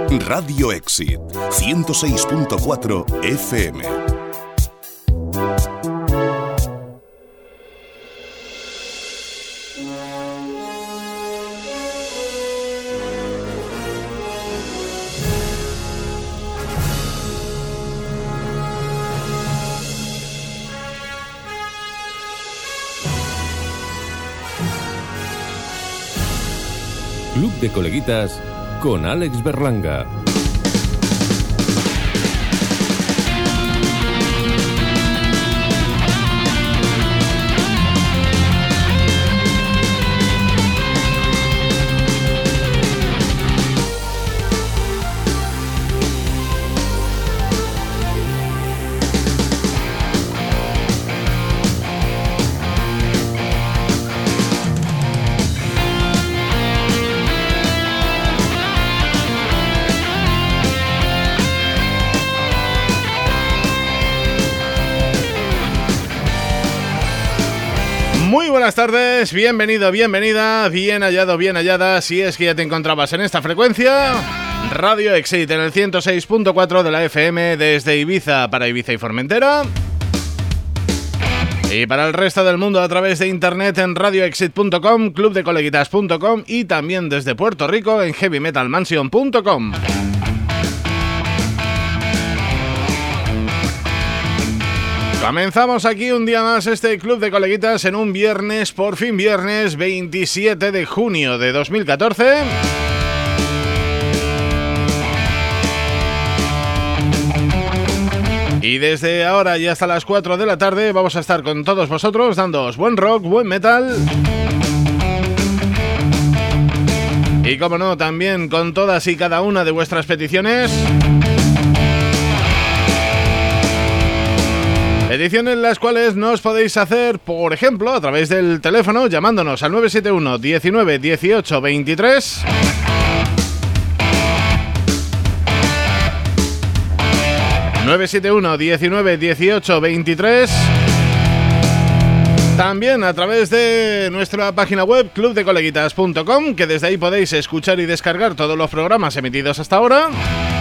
Radio Exit 106.4 FM. Club de Coleguitas con Alex Berlanga. Muy buenas tardes, bienvenido, bienvenida, bien hallado, bien hallada, si es que ya te encontrabas en esta frecuencia. Radio Exit en el 106.4 de la FM desde Ibiza para Ibiza y Formentera. Y para el resto del mundo a través de internet en radioexit.com, clubdecoleguitas.com y también desde Puerto Rico en heavymetalmansion.com. Comenzamos aquí un día más este Club de Coleguitas en un viernes, por fin viernes 27 de junio de 2014. Y desde ahora y hasta las 4 de la tarde vamos a estar con todos vosotros dándoos buen rock, buen metal. Y como no, también con todas y cada una de vuestras peticiones. Ediciones las cuales nos podéis hacer, por ejemplo, a través del teléfono, llamándonos al 971 19 18 23. ...971 19 18 23... También a través de nuestra página web clubdecoleguitas.com, que desde ahí podéis escuchar y descargar todos los programas emitidos hasta ahora.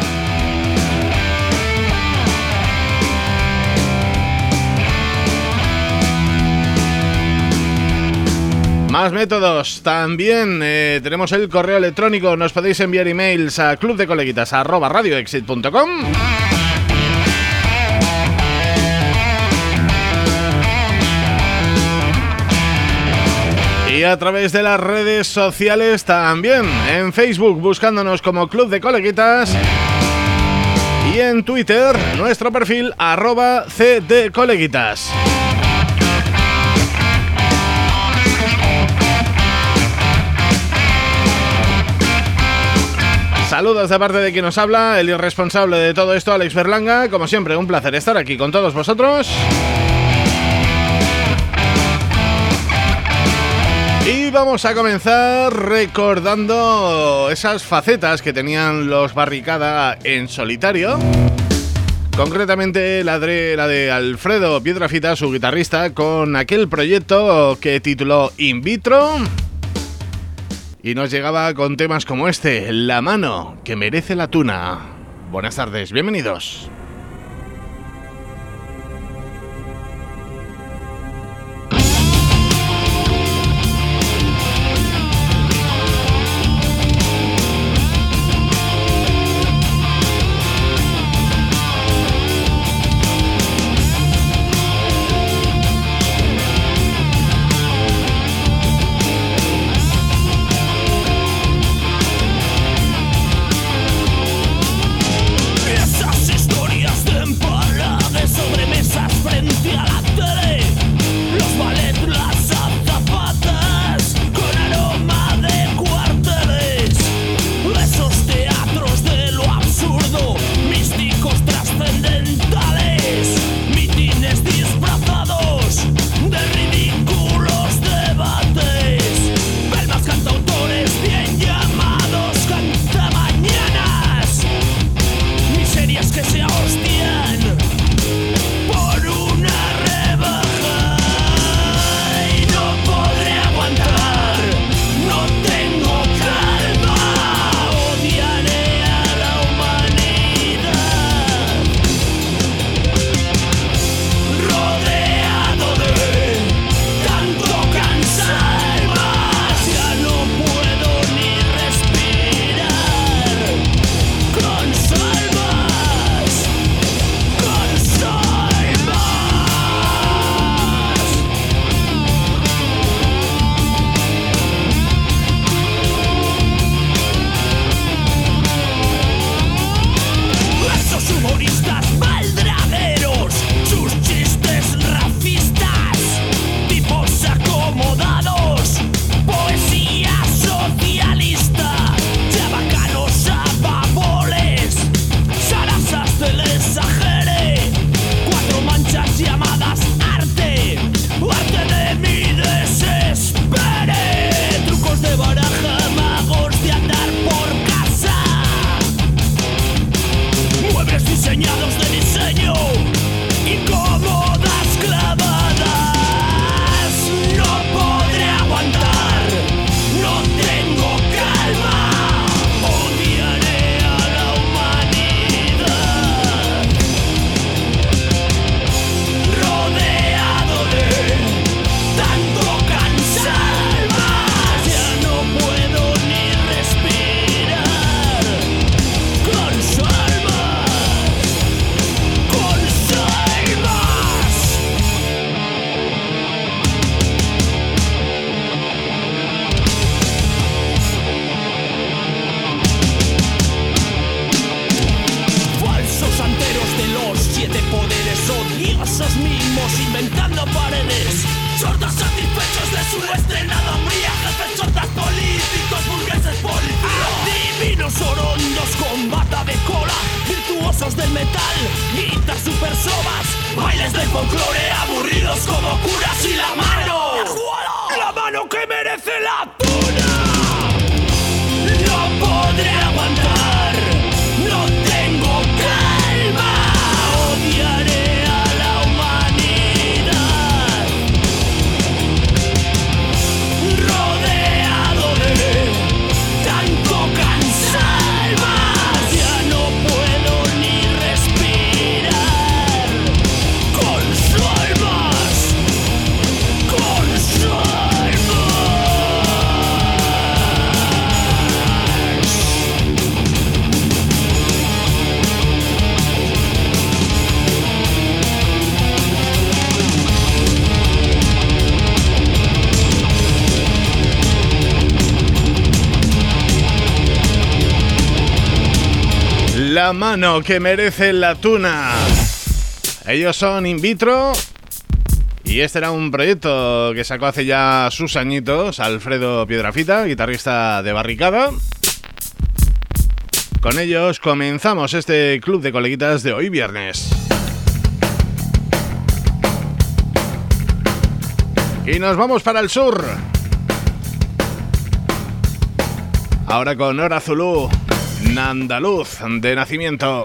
Más métodos, también tenemos el correo electrónico, nos podéis enviar emails a clubdecoleguitas@radioexit.com. Y a través de las redes sociales también, en Facebook buscándonos como Club de Coleguitas y en Twitter nuestro perfil @cdcoleguitas. Saludos de parte de quien nos habla, el irresponsable de todo esto, Alex Berlanga. Como siempre, un placer estar aquí con todos vosotros. Y vamos a comenzar recordando esas facetas que tenían los Barricada en solitario. Concretamente la de Alfredo Piedrafita, su guitarrista, con aquel proyecto que tituló In Vitro. Y nos llegaba con temas como este, La mano que merece la tuna. Buenas tardes, bienvenidos. Esas historias rompiendo paredes. Sordos satisfechos de su estrenada hombría. Jefes chotas políticos, burgueses policías. Divinos orondos con bata de cola. Virtuosos del metal, guitas super sobas. Bailes del folclore aburridos como curas y la mano. La mano que merece la tuna. No podré aguantar. No tengo calma. Odiaré a la humanidad. Rodeado de tanto cansalmas. Ya no puedo ni respirar. Con su almas. Con su alma. La mano que merece la tuna. Ellos son In Vitro. Y este era un proyecto que sacó hace ya sus añitos Alfredo Piedrafita, guitarrista de Barricada. Con ellos comenzamos este club de coleguitas de hoy viernes. Y nos vamos para el sur. Ahora con Hora Zulú, Andaluz de nacimiento.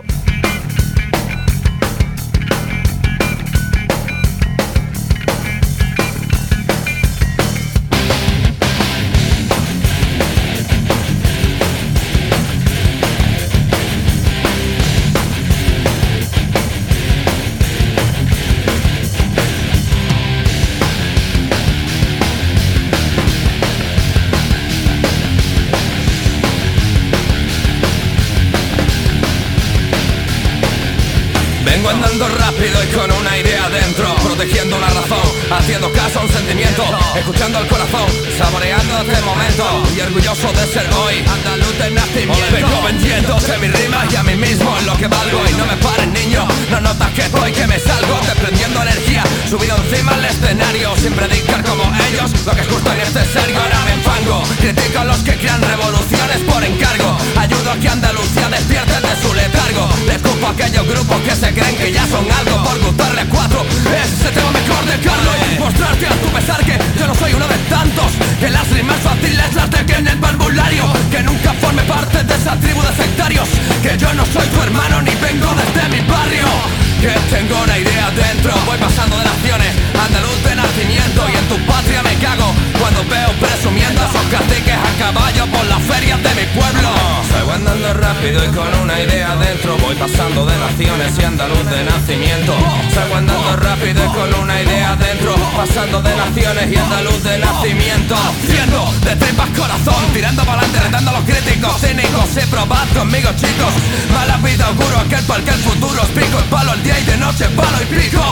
Vengo andando rápido y con una idea dentro, protegiendo la razón, haciendo caso a un sentimiento, escuchando al corazón, saboreando este momento y orgulloso de ser hoy andaluz de nacimiento. Vengo vendiéndose mis rimas y a mí mismo en lo que valgo. Y no me pares, niño, no notas que estoy, que me salgo desprendiendo energía, subido encima al escenario, sin predicar como ellos lo que es justo y necesario. Ahora me enfango, critico a los que crean revoluciones por encargo, ayudo a que Andalucía despierte de su letargo, les culpo a aquellos grupos que se creen que ya son algo por gustarles cuatro. Ese tema mejor de Carlos, mostrarte a tu pesar que yo no soy uno de tantos, que las rimas fáciles las dejé en el parvulario, que nunca forme parte de esa tribu de sectarios, que yo no soy tu hermano ni vengo desde mi barrio, que tengo una idea dentro, voy pasando de naciones, andaluz de nacimiento, y en tu patria me cago cuando veo presumiendo a esos caciques a caballo por las ferias de mi pueblo. Salgo andando rápido y con una idea dentro, voy pasando de naciones y andaluz de nacimiento. Salgo andando rápido y con una idea dentro, pasando de naciones y andaluz de nacimiento. Haciendo de tripas corazón, tirando para adelante, retando a los críticos cínicos. Y probad conmigo, chicos, mala vida auguro aquel para el que el futuro os pico el palo el día y de noche palo y pico.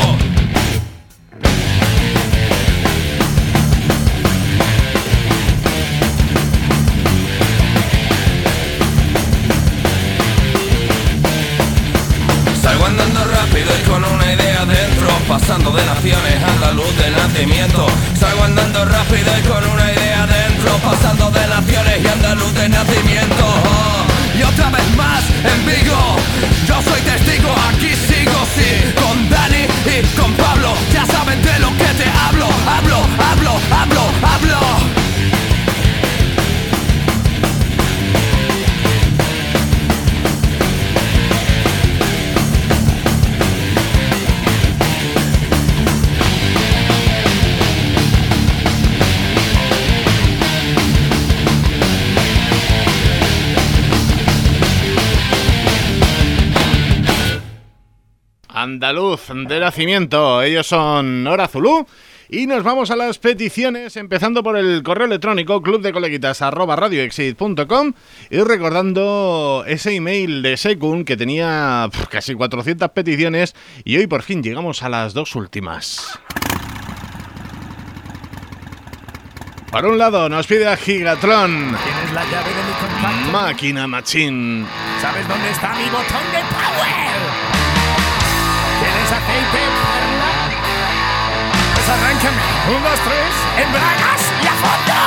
Salgo andando rápido y con una idea dentro, pasando de naciones, andaluz de nacimiento. Salgo andando rápido y con una idea dentro, pasando de naciones y andaluz de nacimiento. Y otra vez más en Vigo, yo soy testigo, aquí sigo, sí, con Dani y con Pablo. Ya saben de lo que te hablo, hablo. Andaluz de nacimiento. Ellos son Hora Zulú. Y nos vamos a las peticiones, empezando por el correo electrónico clubdecoleguitas@radioexit.com, y recordando ese email de Sekun que tenía casi 400 peticiones, y hoy por fin llegamos a las dos últimas. Por un lado nos pide a Gigatron. ¿Tienes la llave de mi contacto? Máquina Machín. ¿Sabes dónde está mi botón de power? ¿Tienes aceite, Perla? arráncame. 1, 2, 3. En bragas y a fondo.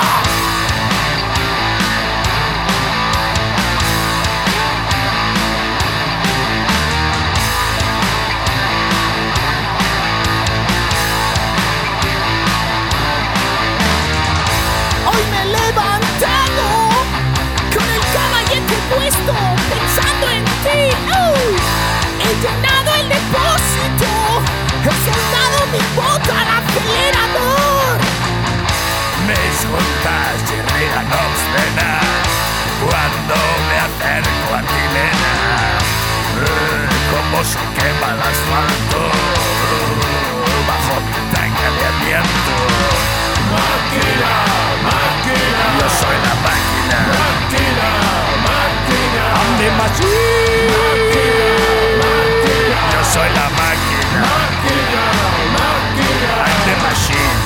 Hoy me he levantado con el caballete puesto, pensando en ti. He llenado el depósito, he soltado mi bota al acelerador. Mis juntas llegan obscenas cuando me acerco a ti, nena. Como se quema el asfalto bajo mi tanque de aliento. Máquina, máquina, yo soy la máquina. Máquina, máquina, I'm the machine. Máquina, máquina, yo soy la máquina. Máquina, máquina, I'm the machine.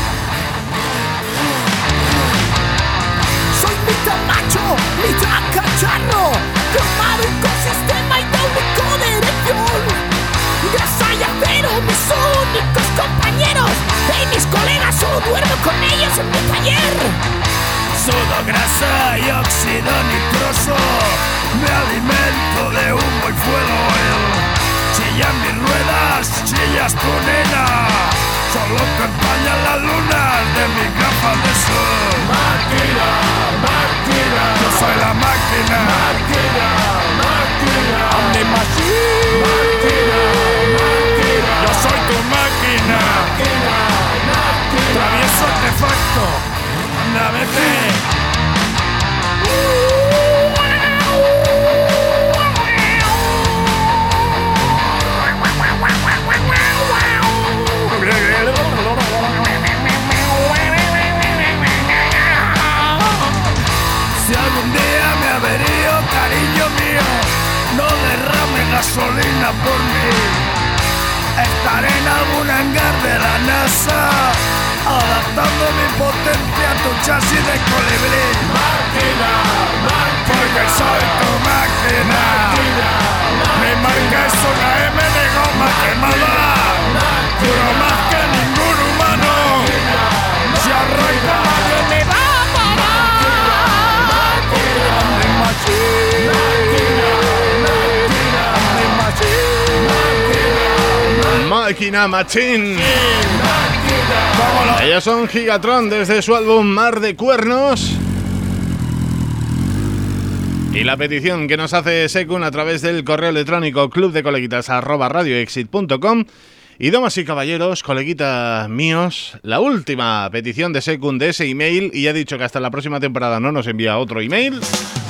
Soy mitad macho, mitad cacharro, cromado con sistema hidráulico de erección. Grasa y acero, mis únicos compañeros, y mis colegas solo duermo con ellos en mi taller. Sudo, grasa y óxido nitroso, me alimento de humo y fuego. Chillan mis ruedas, chillas tu nena, solo te empañan las lunas de mis gafas de sol. Máquina, máquina, yo soy la máquina. Máquina, máquina, I'm the machine. Máquina, máquina, yo soy tu máquina. Máquina, máquina, travieso artefacto, navete. Si algún día me averío, cariño mío, no derrame gasolina por mí. Estaré en algún hangar de la NASA, adaptando mi potencia a tu chasis de colibrí. Máquina, máquina, porque soy tu máquina. Máquina, mi marca es una M de goma quemada, duro más que ningún humano. Si arranca nadie me va a parar. Mi machine, Máquina Machine. Ellos son Gigatron desde su álbum Mar de Cuernos. Y la petición que nos hace Sekun a través del correo electrónico clubdecoleguitas@radioexit.com. Y damas y caballeros, coleguitas míos, la última petición de Sekun de ese email, y ya he dicho que hasta la próxima temporada no nos envía otro email,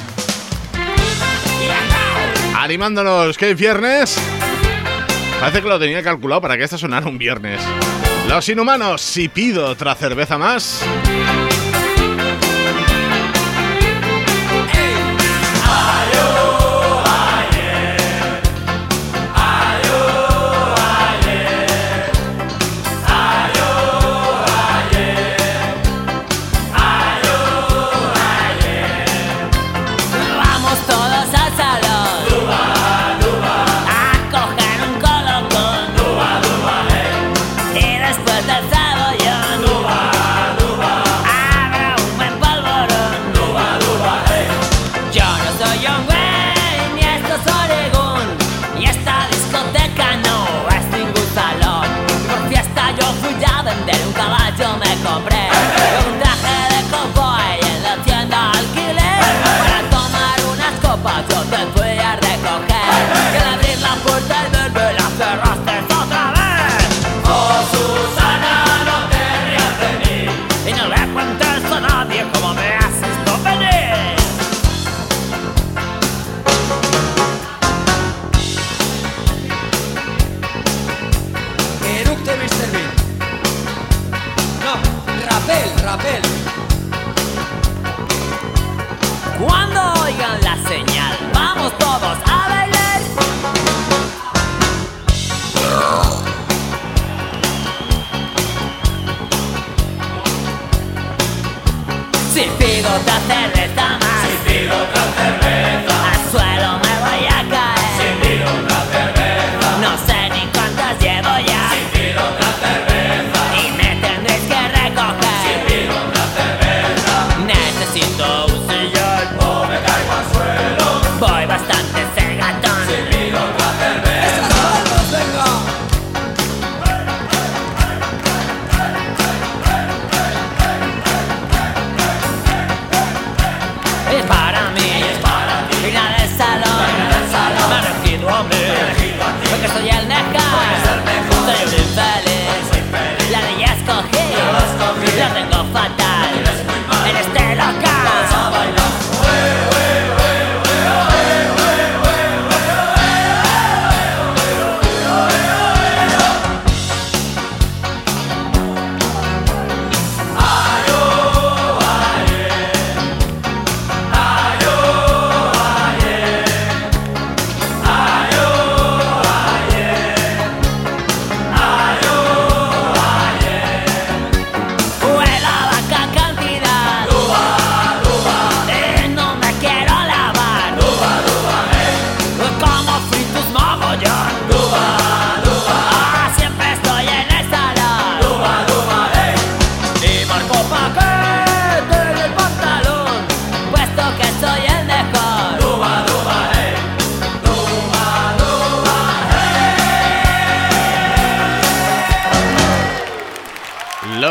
animándonos que es viernes. Parece que lo tenía calculado para que esta sonara un viernes. Los Inhumanos, si pido otra cerveza más. Después del sabollón, a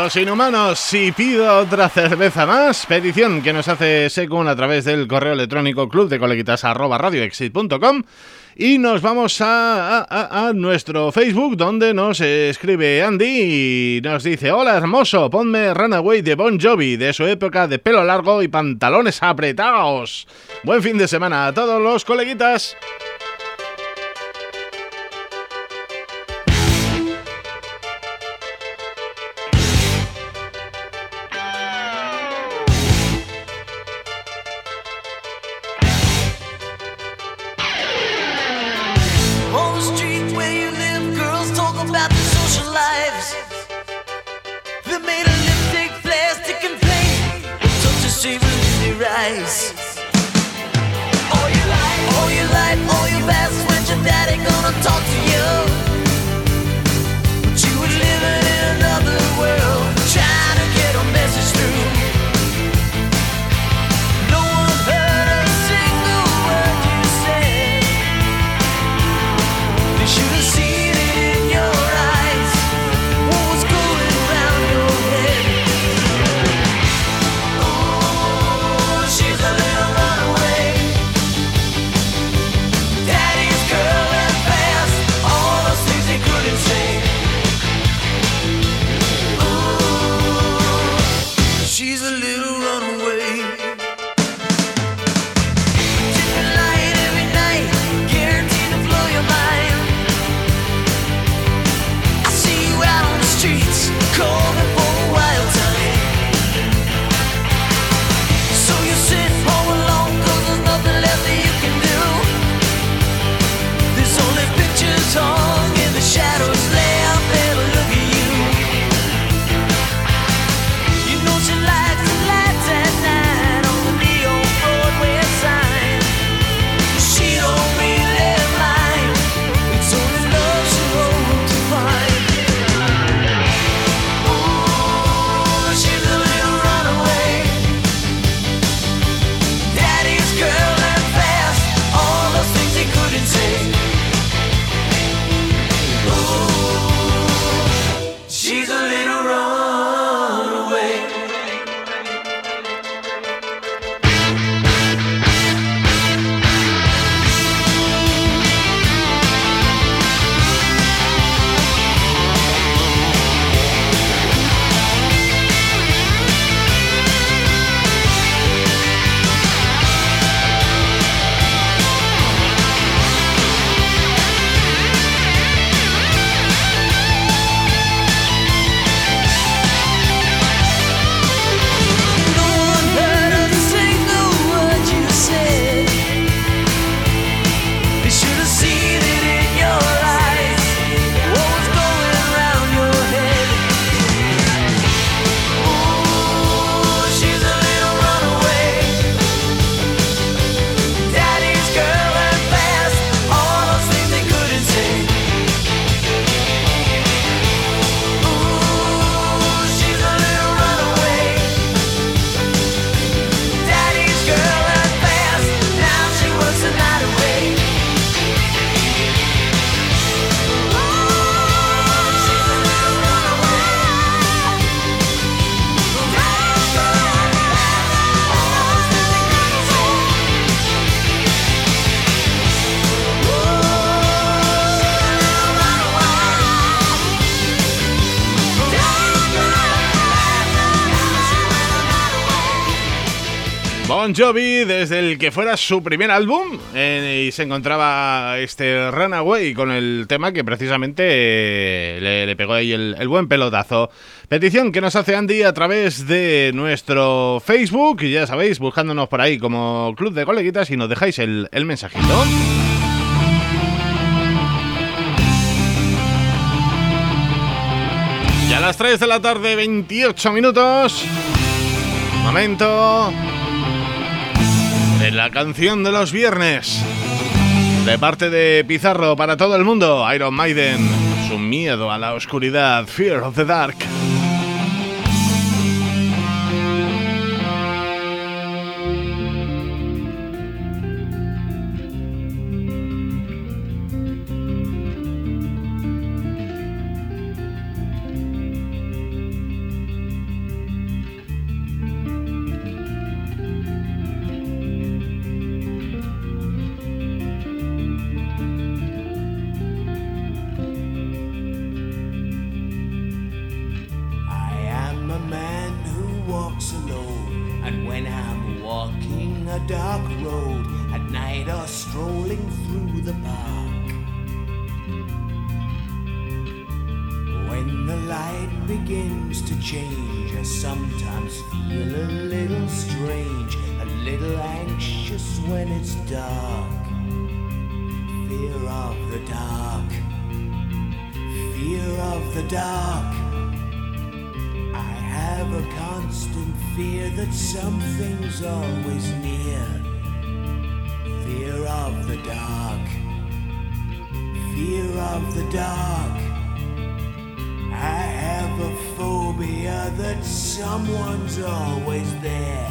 Los Inhumanos, si pido otra cerveza más. Petición que nos hace Sekun a través del correo electrónico clubdecoleguitas@radioexit.com. Y nos vamos a nuestro Facebook, donde nos escribe Andy y nos dice: hola hermoso, ponme Runaway de Bon Jovi, de su época de pelo largo y pantalones apretados. Buen fin de semana a todos los coleguitas. Talk to you, but you were living in another world, trying to get a message through. No one heard a single word you said. They should have seen it in your eyes, what was going around your head. Oh, she's a little runaway, daddy's girl. Couldn't say. Ooh, she's a little runaway. Different light every night, guaranteed to blow your mind. I see you out on the streets, calling for a wild time. So you sit home alone, 'cause there's nothing left that you can do. There's only pictures hung in the shadows left there to look at you. You know she likes the lights at night on the neon Broadway sign. She don't really mind, it's only love she hopes to find. Ooh, she's a little runaway, daddy's girl and fast, all those things he couldn't say. She's a little runaway. Bon Jovi, desde el que fuera su primer álbum, y se encontraba este Runaway con el tema que precisamente le pegó ahí el buen pelotazo. Petición que nos hace Andy a través de nuestro Facebook, y ya sabéis, buscándonos por ahí como Club de Coleguitas, y nos dejáis el mensajito. Y a las 3 de la tarde, 28 minutos, momento de la canción de los viernes, de parte de Pizarro para todo el mundo, Iron Maiden, su miedo a la oscuridad, Fear of the Dark. begins to change. I sometimes feel a little strange, a little anxious when it's dark. Fear of the dark, fear of the dark. I have a constant fear that something's always near. Fear of the dark, fear of the dark. I have a phobia that someone's always there.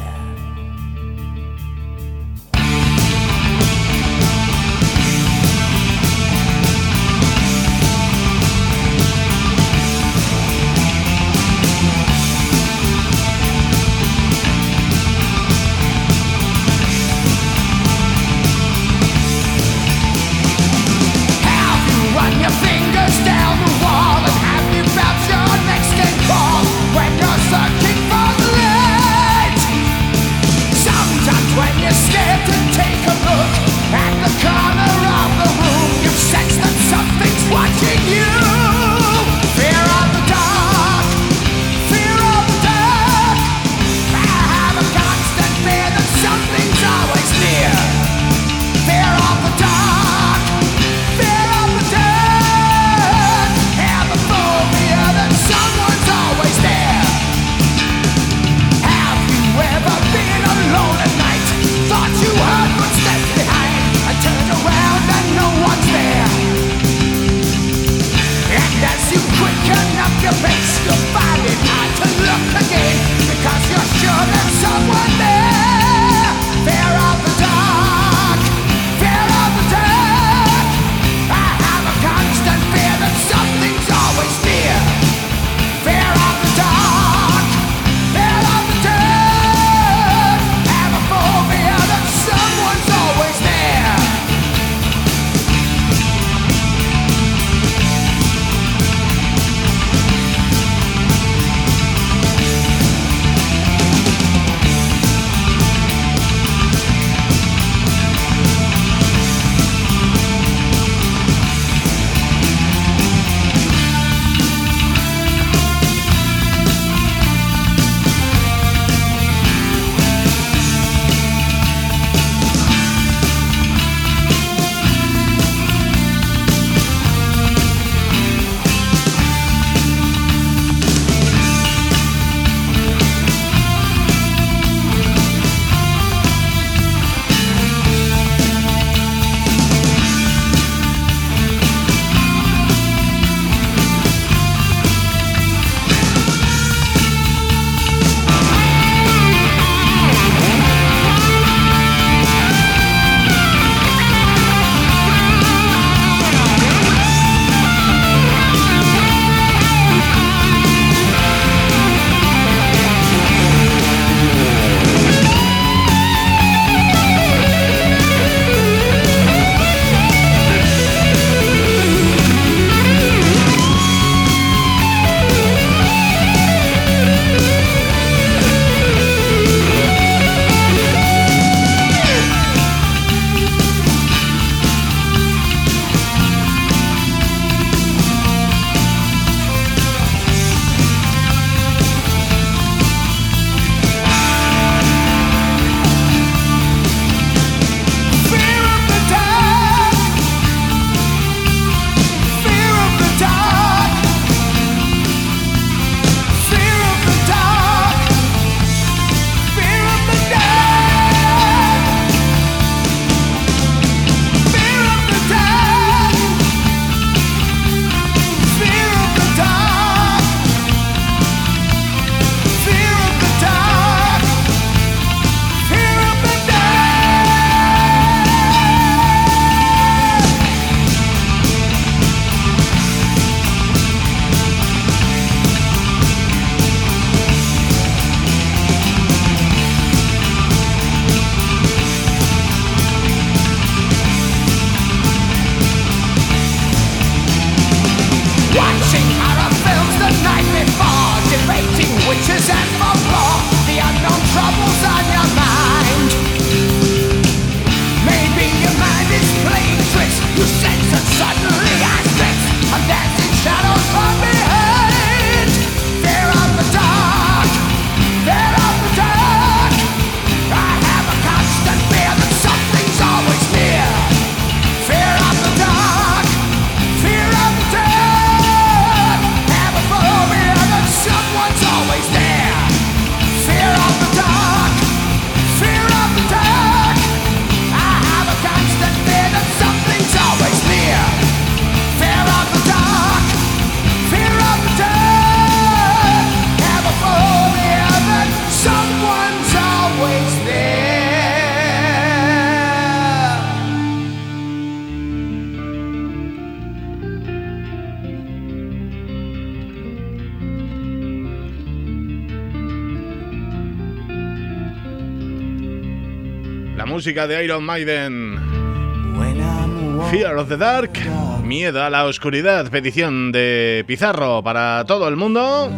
música de Iron Maiden. Fear of the Dark, miedo a la oscuridad, petición de Pizarro para todo el mundo.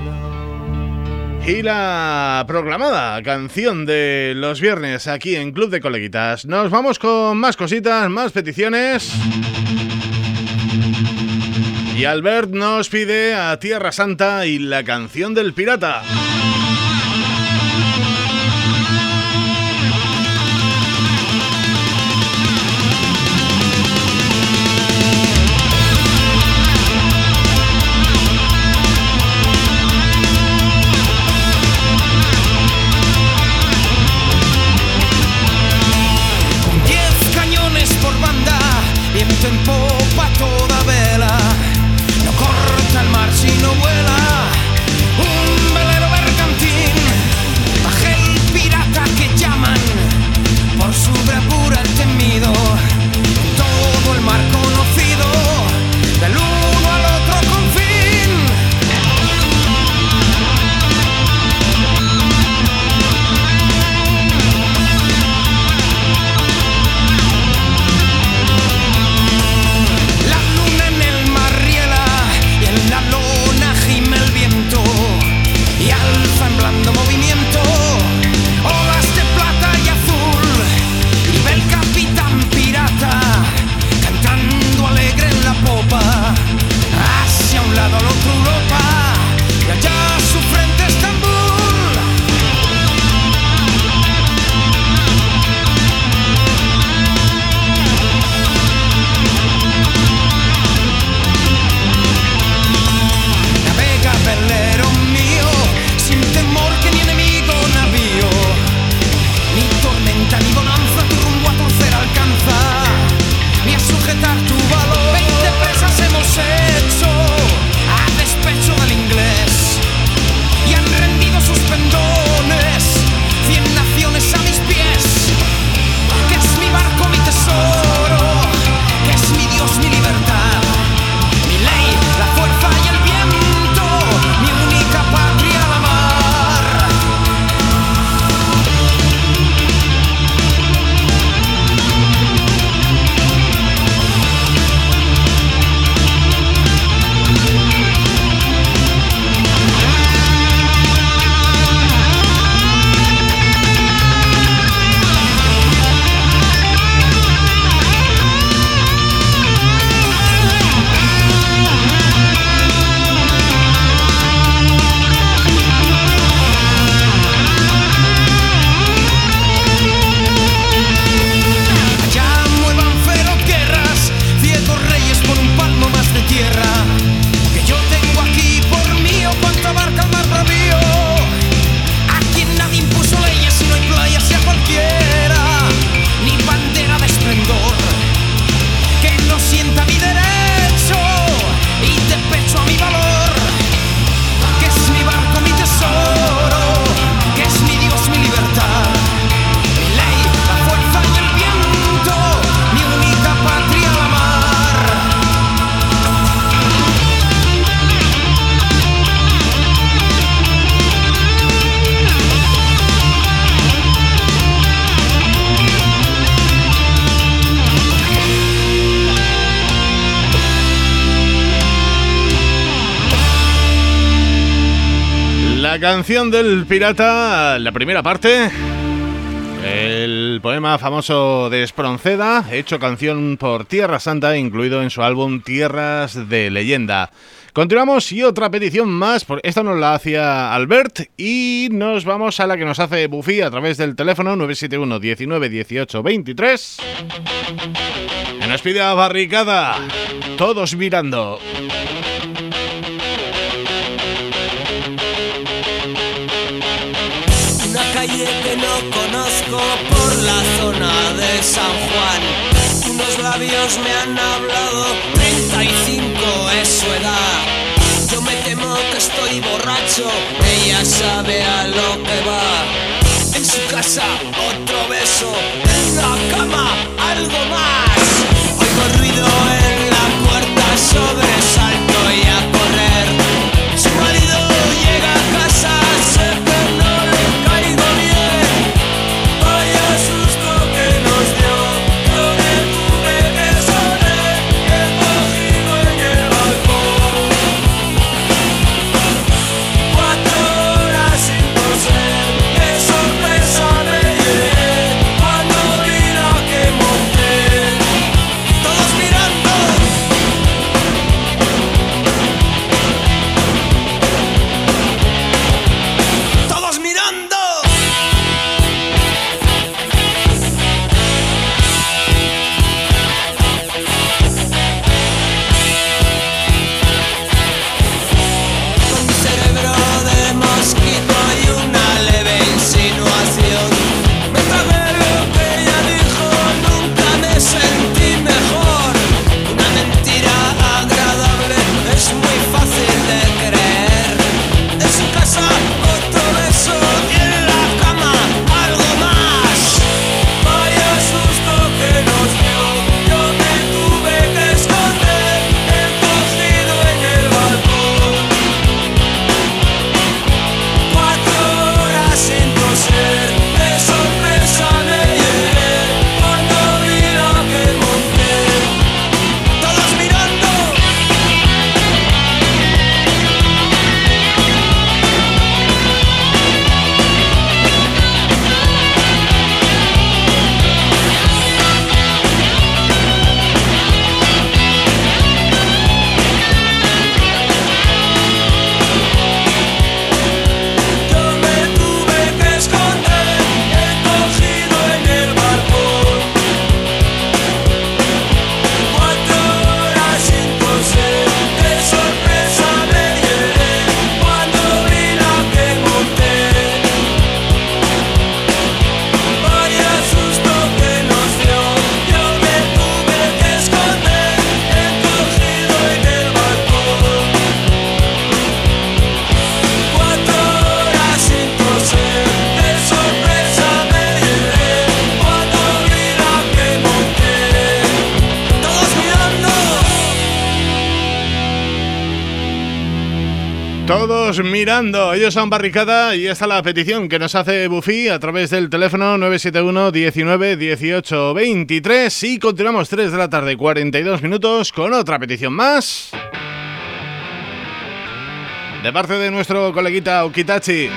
Y la proclamada canción de los viernes aquí en Club de Coleguitas. Nos vamos con más cositas, más peticiones. Y Albert nos pide a Tierra Santa y la canción del pirata. Viento en popa toda vela, no corta el mar si no vuela. Un velero bergantín, baje el pirata que llaman, por su bravura el temido. Todo el mar conocido, del uno al otro confín. Blando movimiento, olas de plata y azul, y ve el capitán pirata cantando alegre en la popa, hacia un lado al otro Europa, y allá su frente Estambul. Navega velero mío, sin temor que ni enemigo navío, ni tormenta ni bonanza tu rumbo a torcer alcanza, ni a sujetar tu valor. 20 presas hemos hecho a despecho del inglés, y han rendido sus pendones 100 naciones a mis pies. Que es mi barco, mi tesoro, que es mi Dios, mi libertad, mi ley, la fuerza y el viento, mi única patria, la mar. La canción del pirata, la primera parte, el poema famoso de Espronceda, hecho canción por Tierra Santa, incluido en su álbum Tierras de Leyenda. Continuamos y otra petición más, esta nos la hacía Albert, y nos vamos a la que nos hace Buffy a través del teléfono 971 19 18 23. Que nos pide a Barricada, Todos mirando. Calle que no conozco por la zona de San Juan. Unos labios me han hablado, 35 es su edad. Yo me temo que estoy borracho, ella sabe a lo que va. En su casa otro beso, en la cama algo más. Oigo ruido en la puerta, sobresalto y a correr. Su marido llega a casa, sé que no le caigo bien. Vaya susto Todos mirando, ellos son Barricada y esta es la petición que nos hace Buffy a través del teléfono 971 19 18 23 y continuamos 3 de la tarde 42 minutos con otra petición más de parte de nuestro coleguita Okitachi.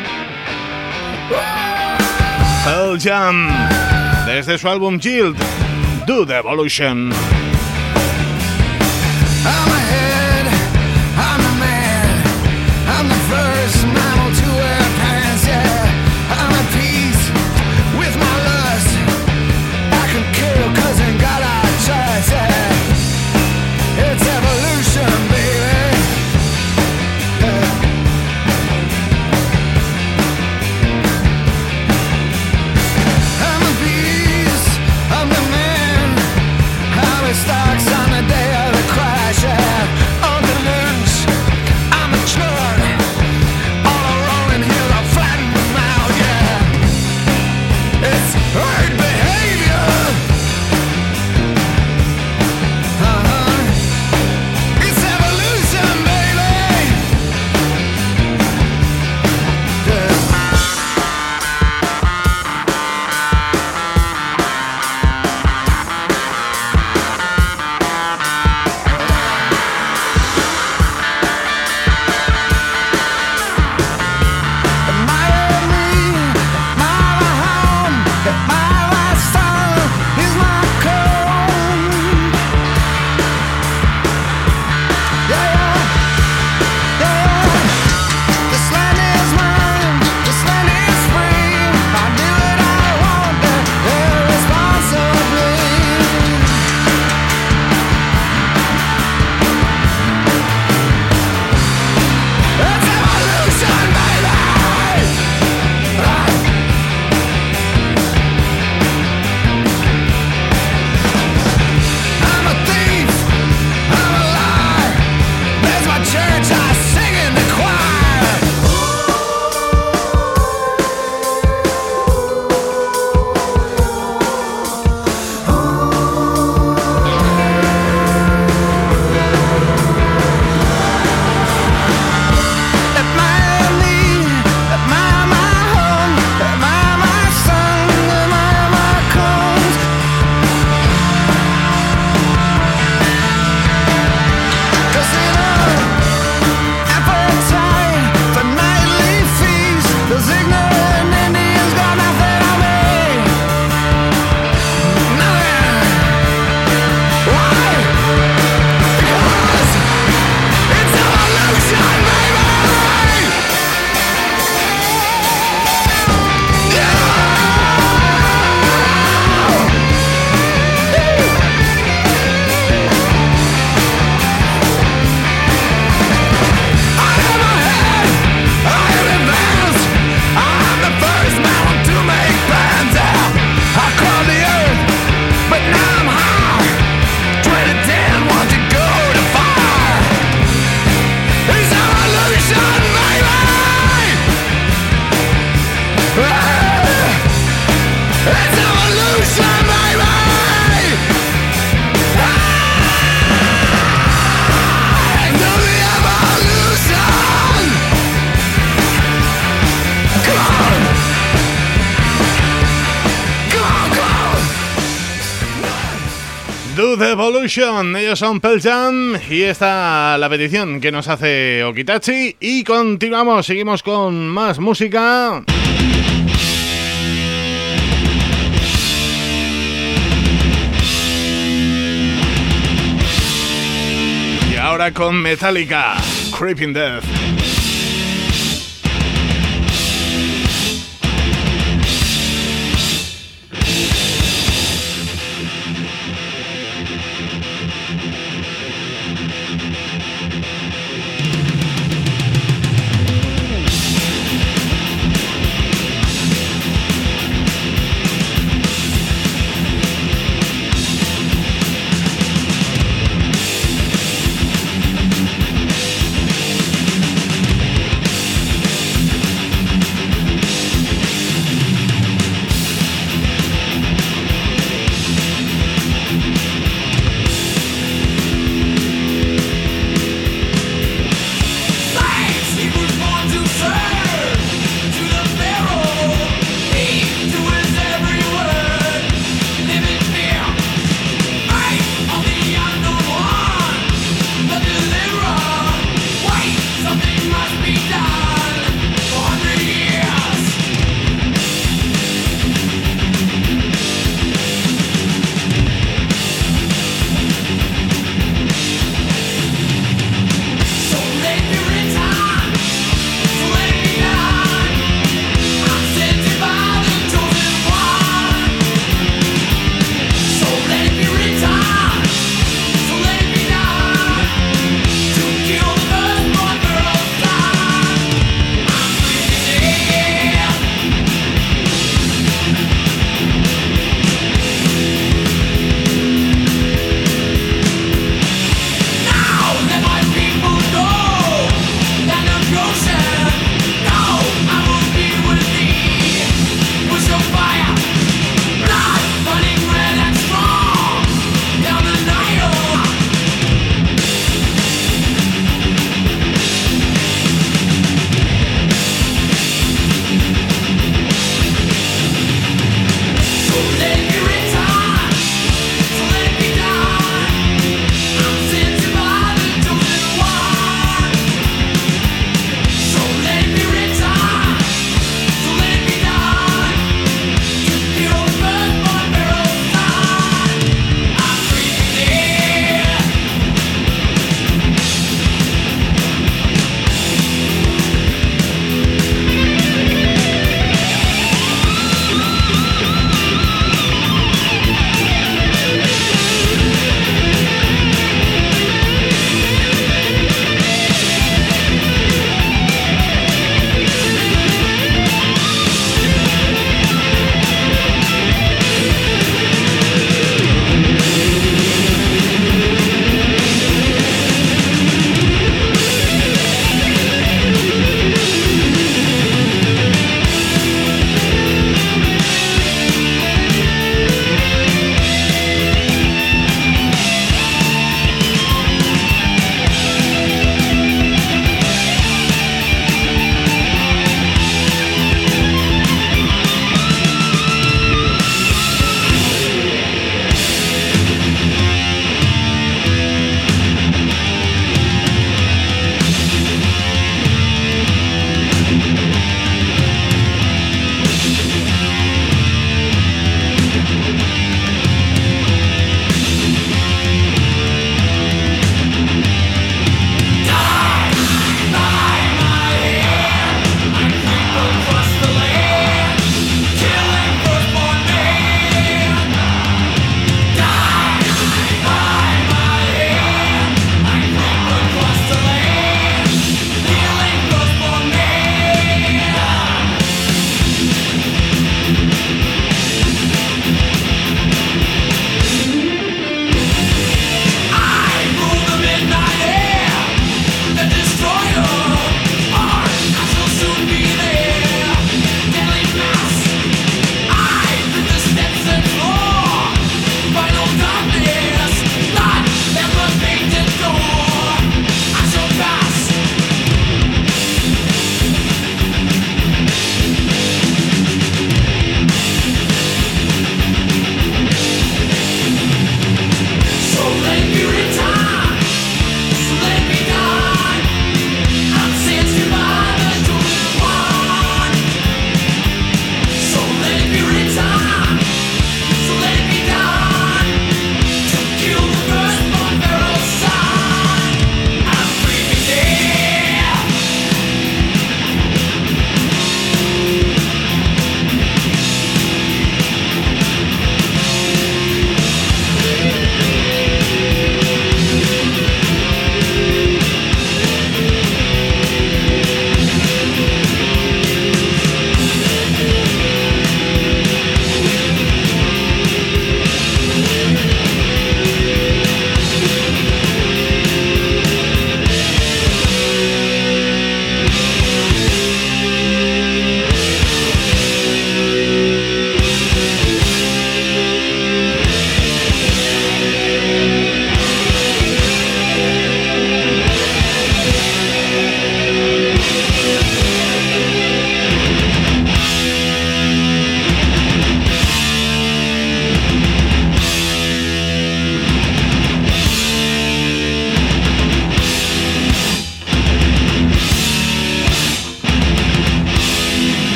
Pearl Jam, desde su álbum Yield, Do the Evolution. First mammal to wear pants, yeah. I'm at peace with my lust. I can kill 'cause ain't got a choice, yeah. It's evolution, baby. Yeah. I'm a beast, I'm the man. How it stocks on the day of the crash, yeah. On the lynch, I'm a churn. Herd behavior. It's evolution, baby. The Evolution, ellos son Pearl Jam y esta la petición que nos hace Okitachi y continuamos, seguimos con más música. Y ahora con Metallica, Creeping Death.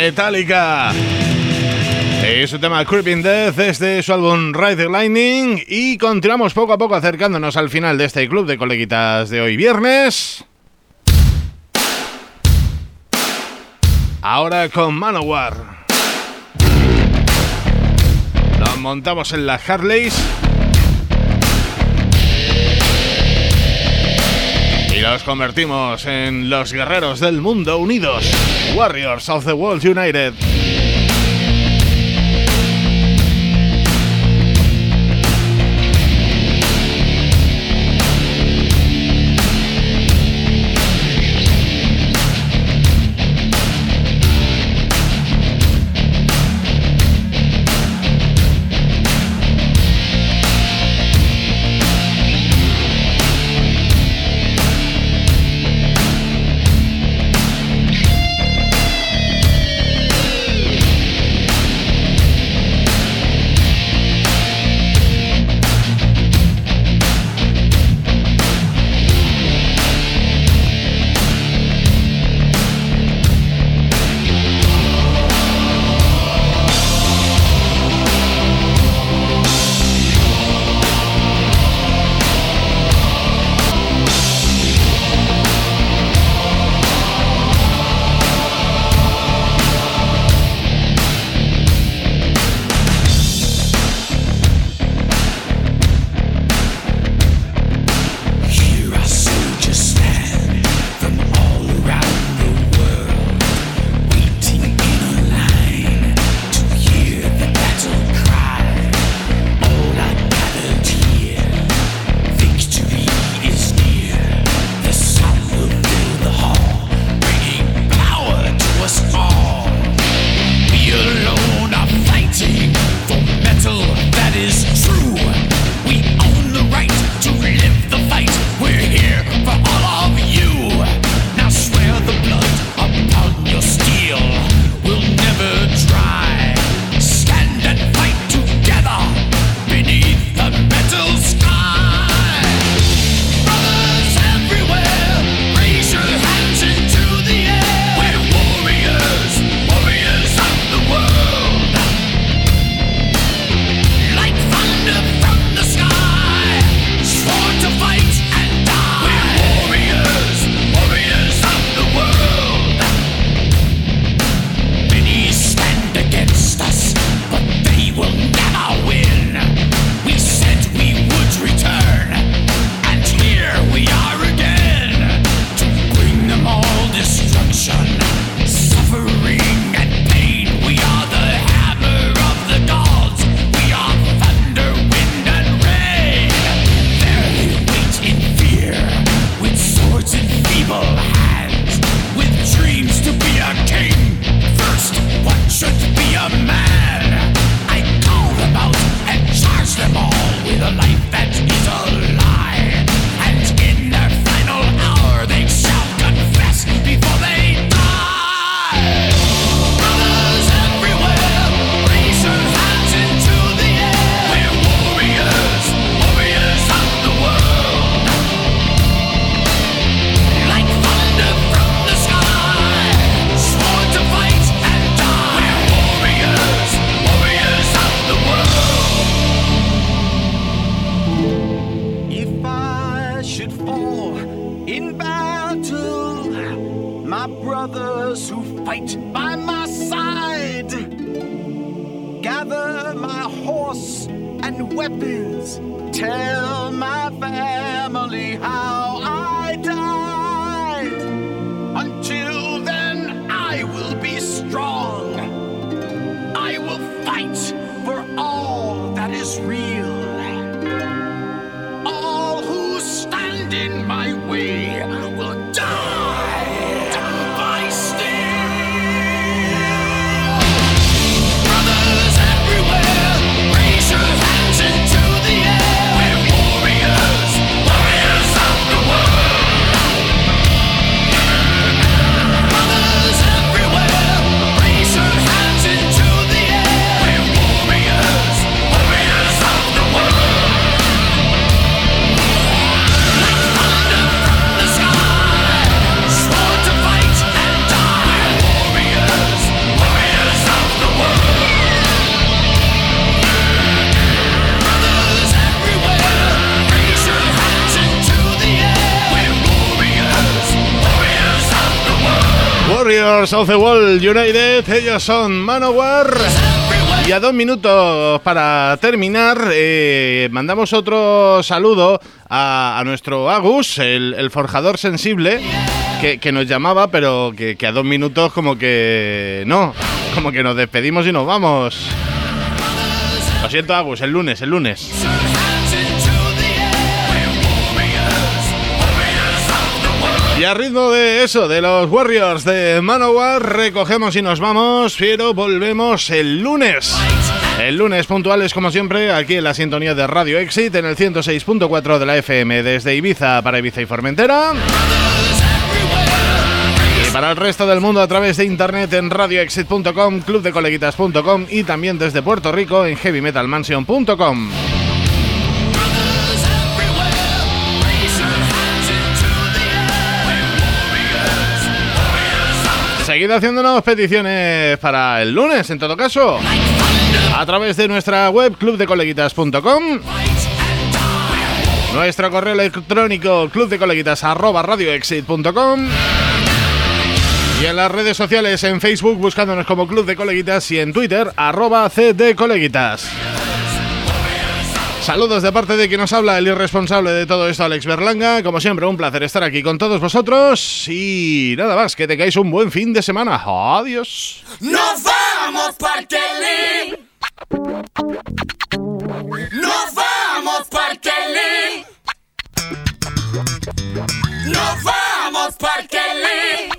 Metallica. Es su tema Creeping Death desde su álbum Ride the Lightning. Y continuamos poco a poco acercándonos al final de este club de coleguitas de hoy viernes. Ahora con Manowar. Nos montamos en las Harleys y los convertimos en los guerreros del mundo unidos. Warriors of the World United. Warriors of the World United, ellos son Manowar. Y a 2 minutos para terminar, mandamos otro saludo a nuestro Agus, el forjador sensible, que nos llamaba, pero que a 2 minutos como que no, como que nos despedimos y nos vamos. Lo siento, Agus, el lunes. Y a ritmo de eso, de los Warriors de Manowar, recogemos y nos vamos, pero volvemos el lunes. El lunes puntuales, como siempre, aquí en la sintonía de Radio Exit, en el 106.4 de la FM, desde Ibiza para Ibiza y Formentera. Y para el resto del mundo a través de internet en radioexit.com, clubdecoleguitas.com y también desde Puerto Rico en heavymetalmansion.com. Seguid haciéndonos peticiones para el lunes, en todo caso, a través de nuestra web clubdecoleguitas.com, nuestro correo electrónico clubdecoleguitas@radioexit.com y en las redes sociales, en Facebook buscándonos como Club de Coleguitas y en Twitter @cdcoleguitas. Saludos de parte de quien nos habla, el irresponsable de todo esto, Alex Berlanga. Como siempre, un placer estar aquí con todos vosotros. Y nada más, que tengáis un buen fin de semana. Adiós. Nos vamos, Parkelin. Nos vamos, Parkelin. Nos vamos, Parkelin.